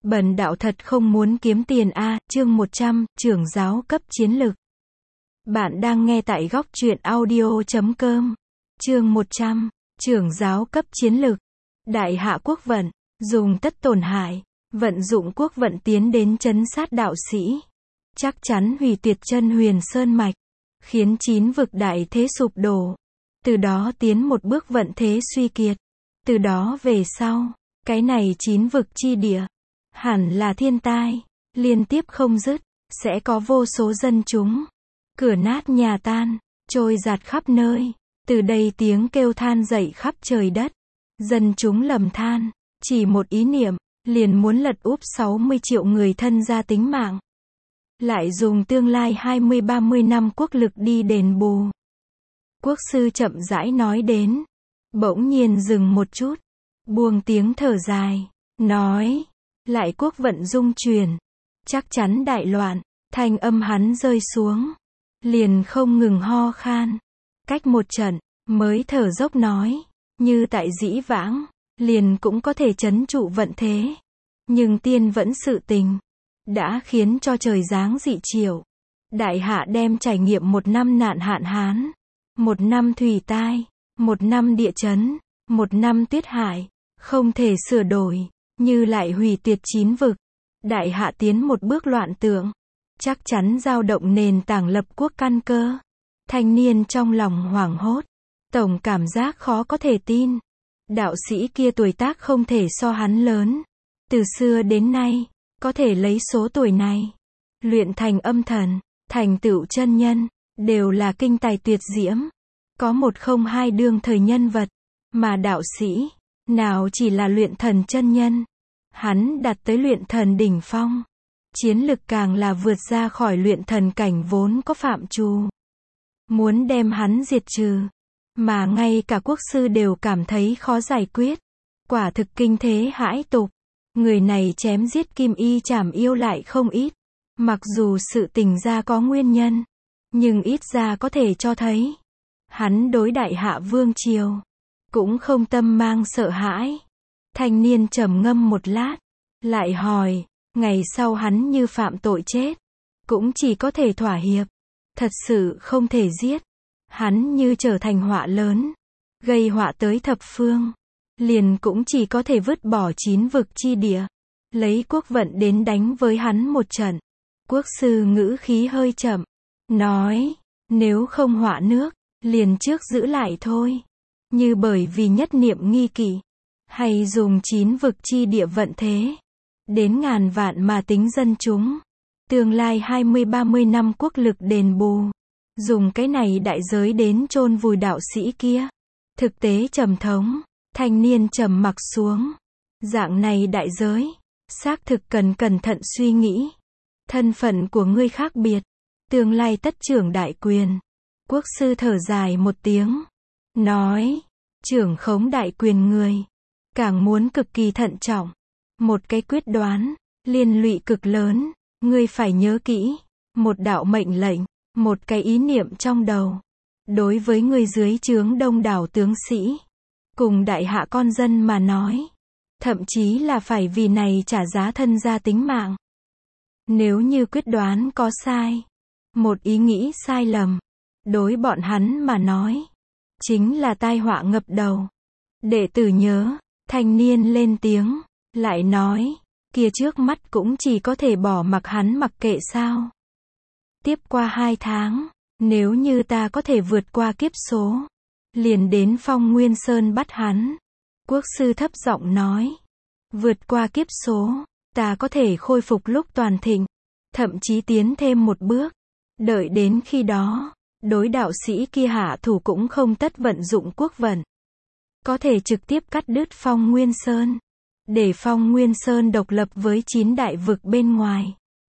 Bần đạo thật không muốn kiếm tiền a. Chương 100, trưởng giáo cấp chiến lực. Bạn đang nghe tại góc truyện audio.com. Chương 100, trưởng giáo cấp chiến lực. Đại hạ quốc vận, dùng tất tổn hại, vận dụng quốc vận tiến đến trấn sát đạo sĩ. Chắc chắn hủy tuyệt chân huyền sơn mạch, khiến 9 vực đại thế sụp đổ. Từ đó tiến một bước vận thế suy kiệt. Từ đó về sau, cái này 9 vực chi địa, hẳn là thiên tai, liên tiếp không dứt, sẽ có vô số dân chúng, cửa nát nhà tan, trôi giạt khắp nơi. Từ đây tiếng kêu than dậy khắp trời đất. Dân chúng lầm than, chỉ một ý niệm, liền muốn lật úp 60 triệu người thân ra tính mạng. Lại dùng tương lai 20-30 năm quốc lực đi đền bù. Quốc sư chậm rãi nói đến, bỗng nhiên dừng một chút, buông tiếng thở dài, nói, lại quốc vận dung chuyển, chắc chắn đại loạn. Thanh âm hắn rơi xuống, liền không ngừng ho khan. Cách một trận, mới thở dốc nói, như tại dĩ vãng, liền cũng có thể trấn trụ vận thế. Nhưng tiên vẫn sự tình, đã khiến cho trời giáng dị triệu. Đại hạ đem trải nghiệm một năm nạn hạn hán, một năm thủy tai, một năm địa chấn, một năm tuyết hải, không thể sửa đổi, như lại hủy tuyệt 9 vực. Đại hạ tiến một bước loạn tượng, chắc chắn dao động nền tảng lập quốc căn cơ. Thanh niên trong lòng hoảng hốt, tổng cảm giác khó có thể tin. Đạo sĩ kia tuổi tác không thể so hắn lớn. Từ xưa đến nay, có thể lấy số tuổi này, luyện thành âm thần, thành tựu chân nhân, đều là kinh tài tuyệt diễm. Có một không hai đương thời nhân vật, mà đạo sĩ, nào chỉ là luyện thần chân nhân. Hắn đạt tới luyện thần đỉnh phong. Chiến lực càng là vượt ra khỏi luyện thần cảnh vốn có phạm trù. Muốn đem hắn diệt trừ, mà ngay cả quốc sư đều cảm thấy khó giải quyết. Quả thực kinh thế hãi tục. Người này chém giết kim y trảm yêu lại không ít. Mặc dù sự tình ra có nguyên nhân, nhưng ít ra có thể cho thấy, hắn đối đại hạ vương triều, cũng không tâm mang sợ hãi. Thanh niên trầm ngâm một lát, lại hỏi, ngày sau hắn như phạm tội chết, cũng chỉ có thể thỏa hiệp. Thật sự không thể giết. Hắn như trở thành họa lớn, gây họa tới thập phương, liền cũng chỉ có thể vứt bỏ 9 vực chi địa, lấy quốc vận đến đánh với hắn một trận. Quốc sư ngữ khí hơi chậm, nói, nếu không họa nước, liền trước giữ lại thôi. Như bởi vì nhất niệm nghi kỵ, hay dùng 9 vực chi địa vận thế, đến ngàn vạn mà tính dân chúng. Tương lai 20-30 năm quốc lực đền bù, dùng cái này đại giới đến chôn vùi đạo sĩ kia. Thực tế trầm thống, thanh niên trầm mặc xuống. Dạng này đại giới, xác thực cần cẩn thận suy nghĩ. Thân phận của ngươi khác biệt, tương lai tất trưởng đại quyền. Quốc sư thở dài một tiếng, nói, trưởng khống đại quyền người, càng muốn cực kỳ thận trọng. Một cái quyết đoán, liên lụy cực lớn. Ngươi phải nhớ kỹ, một đạo mệnh lệnh, một cái ý niệm trong đầu. Đối với ngươi dưới trướng đông đảo tướng sĩ, cùng đại hạ con dân mà nói, thậm chí là phải vì này trả giá thân gia tính mạng. Nếu như quyết đoán có sai, một ý nghĩ sai lầm, đối bọn hắn mà nói, chính là tai họa ngập đầu. Đệ tử nhớ, thanh niên lên tiếng, lại nói, kia trước mắt cũng chỉ có thể bỏ mặc hắn mặc kệ sao. Tiếp qua 2 tháng, nếu như ta có thể vượt qua kiếp số, liền đến Phong Nguyên Sơn bắt hắn. Quốc sư thấp giọng nói, vượt qua kiếp số, ta có thể khôi phục lúc toàn thịnh, thậm chí tiến thêm một bước. Đợi đến khi đó, đối đạo sĩ kia hạ thủ cũng không tất vận dụng quốc vận. Có thể trực tiếp cắt đứt Phong Nguyên Sơn, để Phong Nguyên Sơn độc lập với 9 đại vực bên ngoài.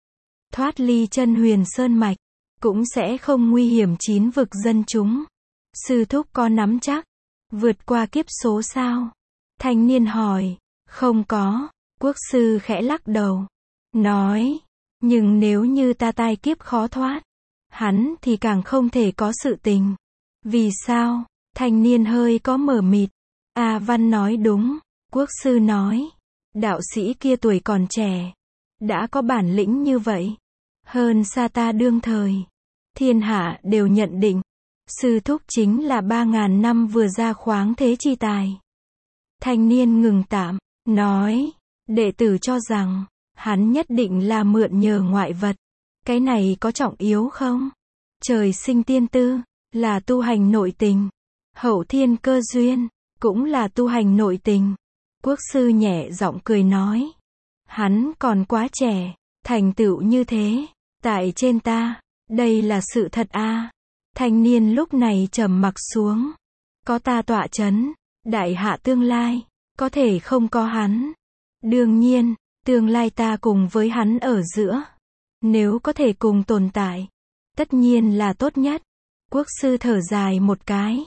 Thoát ly chân huyền sơn mạch, cũng sẽ không nguy hiểm 9 vực dân chúng. Sư thúc có nắm chắc, vượt qua kiếp số sao? Thanh niên hỏi, không có. Quốc sư khẽ lắc đầu, nói, nhưng nếu như ta tai kiếp khó thoát, hắn thì càng không thể có sự tình. Vì sao? Thanh niên hơi có mờ mịt. A Văn nói đúng. Quốc sư nói, Đạo sĩ kia tuổi còn trẻ, đã có bản lĩnh như vậy, hơn xa ta đương thời. Thiên hạ đều nhận định, sư thúc chính là 3.000 năm vừa ra khoáng thế chi tài. Thanh niên ngừng tạm, nói, đệ tử cho rằng, hắn nhất định là mượn nhờ ngoại vật. Cái này có trọng yếu không? Trời sinh tiên tư, là tu hành nội tình. Hậu thiên cơ duyên, cũng là tu hành nội tình. Quốc sư nhẹ giọng cười nói. Hắn còn quá trẻ, thành tựu như thế. Tại trên ta, đây là sự thật a. Thanh niên lúc này trầm mặc xuống. Có ta tọa chấn, đại hạ tương lai, có thể không có hắn. Đương nhiên, tương lai ta cùng với hắn ở giữa. Nếu có thể cùng tồn tại, tất nhiên là tốt nhất. Quốc sư thở dài một cái.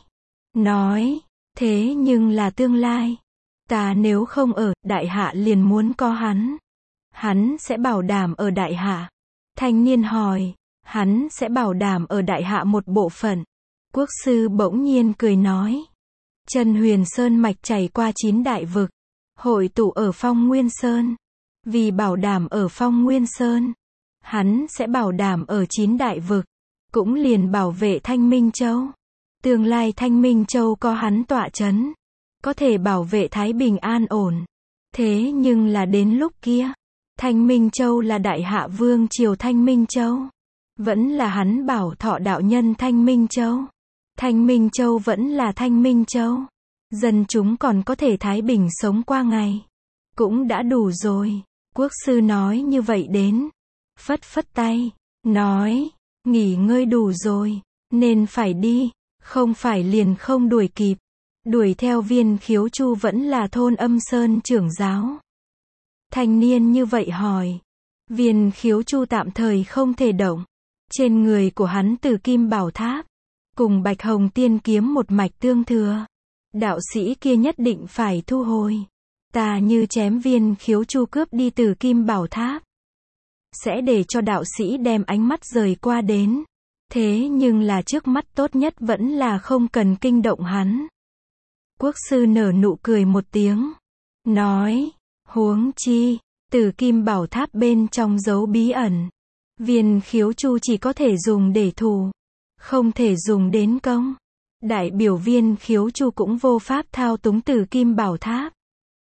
Nói, thế nhưng là tương lai. Ta nếu không ở, đại hạ liền muốn có hắn. Hắn sẽ bảo đảm ở đại hạ. Thanh niên hỏi, hắn sẽ bảo đảm ở đại hạ một bộ phận. Quốc sư bỗng nhiên cười nói. Chân Huyền Sơn mạch chảy qua 9 đại vực, hội tụ ở Phong Nguyên Sơn. Vì bảo đảm ở Phong Nguyên Sơn, hắn sẽ bảo đảm ở 9 đại vực, cũng liền bảo vệ Thanh Minh Châu. Tương lai Thanh Minh Châu có hắn tọa chấn, có thể bảo vệ Thái Bình an ổn. Thế nhưng là đến lúc kia, Thanh Minh Châu là đại hạ vương triều Thanh Minh Châu, vẫn là hắn bảo thọ đạo nhân Thanh Minh Châu. Thanh Minh Châu vẫn là Thanh Minh Châu. Dân chúng còn có thể thái bình sống qua ngày, cũng đã đủ rồi. Quốc sư nói như vậy đến, phất phất tay, nói, nghỉ ngơi đủ rồi, nên phải đi, không phải liền không đuổi kịp. Đuổi theo Viên Khiếu Chu vẫn là thôn Âm Sơn trưởng giáo. Thanh niên như vậy hỏi. Viên Khiếu Chu tạm thời không thể động. Trên người của hắn Tử Kim Bảo Tháp, cùng Bạch Hồng Tiên Kiếm một mạch tương thừa. Đạo sĩ kia nhất định phải thu hồi. Ta như chém Viên Khiếu Chu cướp đi Tử Kim Bảo Tháp, sẽ để cho đạo sĩ đem ánh mắt rời qua đến. Thế nhưng là trước mắt tốt nhất vẫn là không cần kinh động hắn. Quốc sư nở nụ cười một tiếng. Nói, huống chi, Tử Kim Bảo Tháp bên trong giấu bí ẩn. Viên Khiếu Chu chỉ có thể dùng để thù, không thể dùng đến công. Đại biểu Viên Khiếu Chu cũng vô pháp thao túng Tử Kim Bảo Tháp.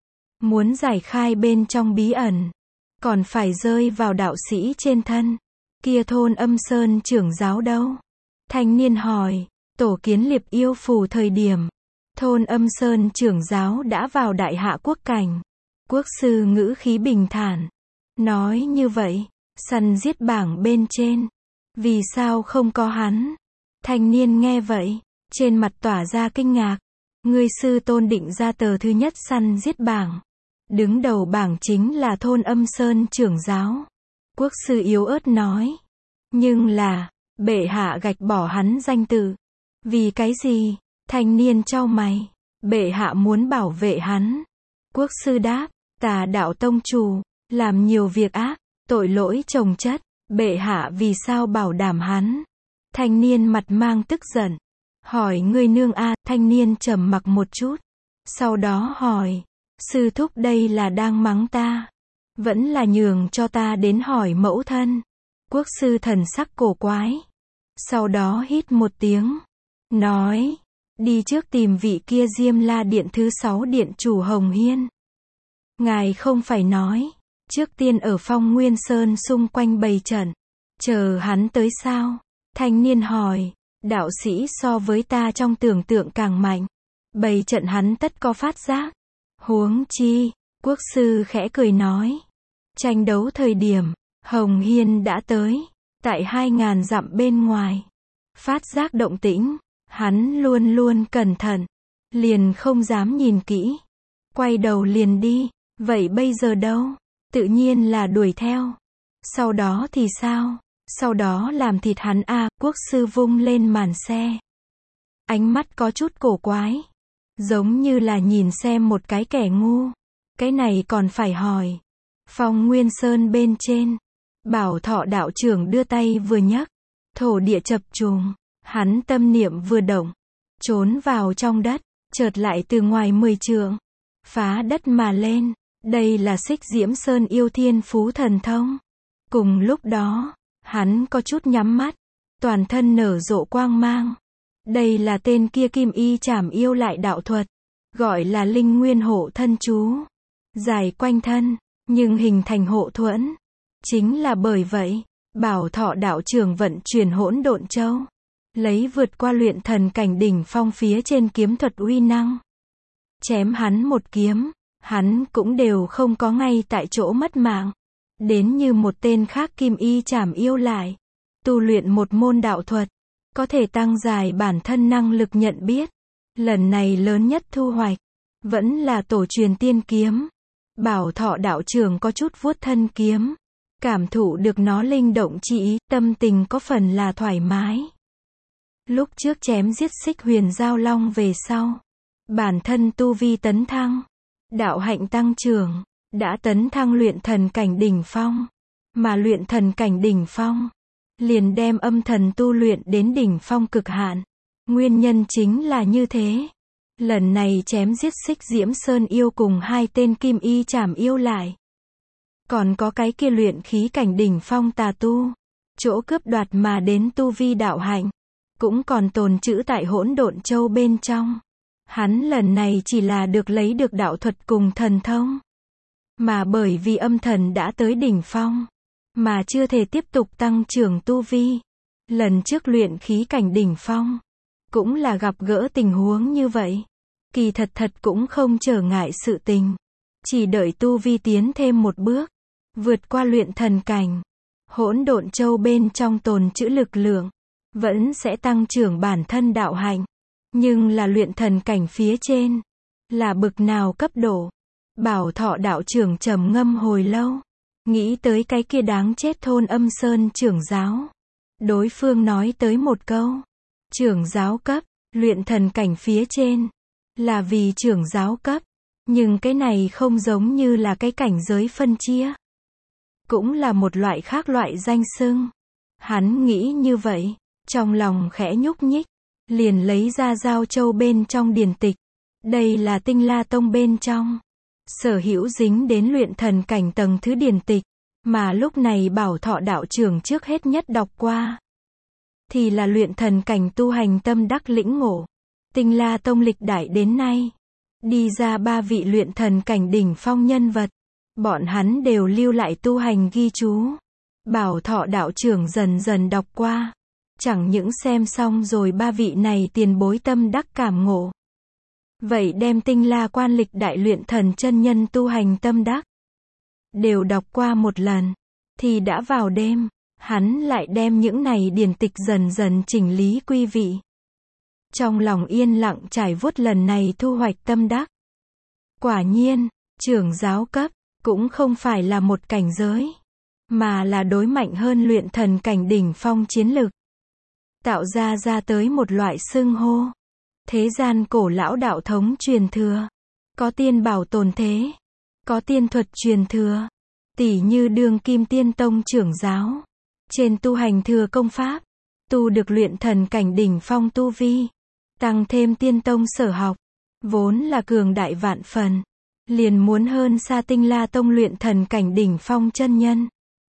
Muốn giải khai bên trong bí ẩn, còn phải rơi vào đạo sĩ trên thân. Kia thôn Âm Sơn trưởng giáo đâu? Thanh niên hỏi. Tổ kiến Liệp Yêu Phủ thời điểm, thôn Âm Sơn trưởng giáo đã vào đại hạ quốc cảnh. Quốc sư ngữ khí bình thản. Nói như vậy, săn giết bảng bên trên, vì sao không có hắn? Thanh niên nghe vậy, trên mặt tỏa ra kinh ngạc. Ngươi sư tôn định ra tờ thứ nhất săn giết bảng. Đứng đầu bảng chính là thôn Âm Sơn trưởng giáo. Quốc sư yếu ớt nói. Nhưng là, bệ hạ gạch bỏ hắn danh tự. Vì cái gì? Thanh niên chau mày. Bệ hạ muốn bảo vệ hắn. Quốc sư đáp, Tà đạo tông chủ, làm nhiều việc ác, tội lỗi chồng chất. Bệ hạ vì sao bảo đảm hắn? Thanh niên mặt mang tức giận. Hỏi ngươi nương a. Thanh niên trầm mặc một chút. Sau đó hỏi, sư thúc đây là đang mắng ta, vẫn là nhường cho ta đến hỏi mẫu thân? Quốc sư thần sắc cổ quái. Sau đó hít một tiếng. Nói, đi trước tìm vị kia Diêm La Điện thứ 6 điện chủ Hồng Hiên. Ngài không phải nói, trước tiên ở Phong Nguyên Sơn xung quanh bày trận, chờ hắn tới sao? Thanh niên hỏi, đạo sĩ so với ta trong tưởng tượng càng mạnh. Bày trận hắn tất có phát giác. Huống chi, quốc sư khẽ cười nói. Tranh đấu thời điểm, Hồng Hiên đã tới, tại 2.000 dặm bên ngoài. Phát giác động tĩnh, hắn luôn luôn cẩn thận, liền không dám nhìn kỹ. Quay đầu liền đi, vậy bây giờ đâu? Tự nhiên là đuổi theo. Sau đó thì sao? Sau đó làm thịt hắn a. Quốc sư vung lên màn xe. Ánh mắt có chút cổ quái, giống như là nhìn xem một cái kẻ ngu. Cái này còn phải hỏi. Phong Nguyên Sơn bên trên, Bảo Thọ đạo trưởng đưa tay vừa nhấc, thổ địa chập trùng, hắn tâm niệm vừa động, trốn vào trong đất, chợt lại từ ngoài 10 trượng, phá đất mà lên, Đây là Xích Diễm Sơn yêu thiên phú thần thông. Cùng lúc đó, hắn có chút nhắm mắt, toàn thân nở rộ quang mang. Đây là tên kia Kim Y Trảm Yêu Lại đạo thuật, gọi là Linh Nguyên Hộ Thân chú. Dài quanh thân, nhưng hình thành hộ thuẫn. Chính là bởi vậy, Bảo Thọ đạo trưởng vận chuyển Hỗn Độn Châu, lấy vượt qua luyện thần cảnh đỉnh phong phía trên kiếm thuật uy năng. Chém hắn một kiếm, hắn cũng đều không có ngay tại chỗ mất mạng. Đến như một tên khác Kim Y Trảm Yêu Lại, tu luyện một môn đạo thuật, có thể tăng dài bản thân năng lực nhận biết. Lần này lớn nhất thu hoạch, vẫn là tổ truyền tiên kiếm. Bảo Thọ đạo trưởng có chút vuốt thân kiếm, cảm thụ được nó linh động chi ý, tâm tình có phần là thoải mái. Lúc trước chém giết Xích Huyền Giao Long về sau, bản thân tu vi tấn thăng, đạo hạnh tăng trưởng, đã tấn thăng luyện thần cảnh đỉnh phong, mà luyện thần cảnh đỉnh phong, liền đem âm thần tu luyện đến đỉnh phong cực hạn. Nguyên nhân chính là như thế. Lần này chém giết Xích Diễm Sơn yêu cùng hai tên Kim Y Trảm Yêu Lại. Còn có cái kia luyện khí cảnh đỉnh phong tà tu, chỗ cướp đoạt mà đến tu vi đạo hạnh, cũng còn tồn trữ tại Hỗn Độn Châu bên trong. Hắn lần này chỉ là được lấy được đạo thuật cùng thần thông. Mà bởi vì âm thần đã tới đỉnh phong, mà chưa thể tiếp tục tăng trưởng tu vi. Lần trước luyện khí cảnh đỉnh phong, cũng là gặp gỡ tình huống như vậy. Kỳ thật cũng không trở ngại sự tình. Chỉ đợi tu vi tiến thêm một bước, vượt qua luyện thần cảnh. Hỗn Độn Châu bên trong tồn trữ lực lượng, vẫn sẽ tăng trưởng bản thân đạo hạnh. Nhưng là luyện thần cảnh phía trên, là bực nào cấp độ? Bảo Thọ đạo trưởng trầm ngâm hồi lâu, nghĩ tới cái kia đáng chết Thôn Âm Sơn trưởng giáo. Đối phương nói tới một câu, trưởng giáo cấp, luyện thần cảnh phía trên, là vì trưởng giáo cấp, nhưng cái này không giống như là cái cảnh giới phân chia. Cũng là một loại khác loại danh xưng. Hắn nghĩ như vậy, trong lòng khẽ nhúc nhích, liền lấy ra Giao Châu bên trong điển tịch. Đây là Tinh La Tông bên trong, sở hữu dính đến luyện thần cảnh tầng thứ điển tịch, mà lúc này Bảo Thọ đạo trưởng trước hết nhất đọc qua. Thì là luyện thần cảnh tu hành tâm đắc lĩnh ngộ. Tinh La Tông lịch đại đến nay, đi ra 3 vị luyện thần cảnh đỉnh phong nhân vật. Bọn hắn đều lưu lại tu hành ghi chú. Bảo Thọ đạo trưởng dần dần đọc qua. Chẳng những xem xong rồi 3 vị này tiền bối tâm đắc cảm ngộ. Vậy đem Tinh La quan lịch đại luyện thần chân nhân tu hành tâm đắc đều đọc qua một lần, thì đã vào đêm, hắn lại đem những này điển tịch dần dần chỉnh lý quy vị. Trong lòng yên lặng trải vuốt lần này thu hoạch tâm đắc. Quả nhiên, trưởng giáo cấp, cũng không phải là một cảnh giới, mà là đối mạnh hơn luyện thần cảnh đỉnh phong chiến lực. Tạo ra tới một loại xưng hô. Thế gian cổ lão đạo thống truyền thừa. Có tiên bảo tồn thế. Có tiên thuật truyền thừa. Tỉ như Đường Kim Tiên Tông trưởng giáo. Trên tu hành thừa công pháp. Tu được luyện thần cảnh đỉnh phong tu vi. Tăng thêm Tiên Tông sở học. Vốn là cường đại vạn phần. Liền muốn hơn xa Tinh La Tông luyện thần cảnh đỉnh phong chân nhân.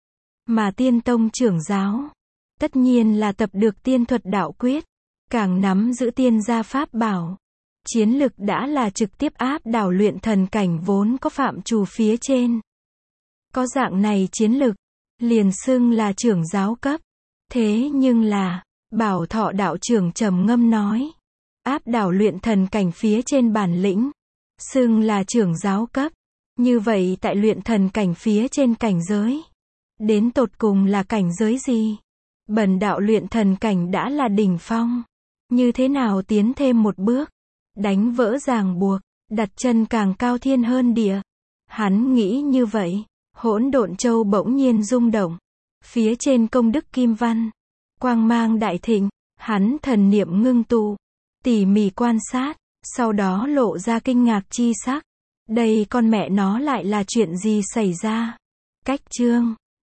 Mà Tiên Tông trưởng giáo, tất nhiên là tập được tiên thuật đạo quyết. Càng nắm giữ tiên gia pháp bảo. Chiến lực đã là trực tiếp áp đảo luyện thần cảnh vốn có phạm trù phía trên. Có dạng này chiến lực, liền xưng là trưởng giáo cấp. Thế nhưng là, Bảo Thọ đạo trưởng trầm ngâm nói. Áp đảo luyện thần cảnh phía trên bản lĩnh. Xưng là trưởng giáo cấp. Như vậy tại luyện thần cảnh phía trên cảnh giới. Đến tột cùng là cảnh giới gì? Bần đạo luyện thần cảnh đã là đỉnh phong. Như thế nào tiến thêm một bước? Đánh vỡ ràng buộc, đặt chân càng cao thiên hơn địa. Hắn nghĩ như vậy. Hỗn Độn Châu bỗng nhiên rung động. Phía trên công đức kim văn, quang mang đại thịnh. Hắn thần niệm ngưng tụ, tỉ mỉ quan sát, sau đó lộ ra kinh ngạc chi sắc. Đây con mẹ nó lại là chuyện gì xảy ra? Cách chương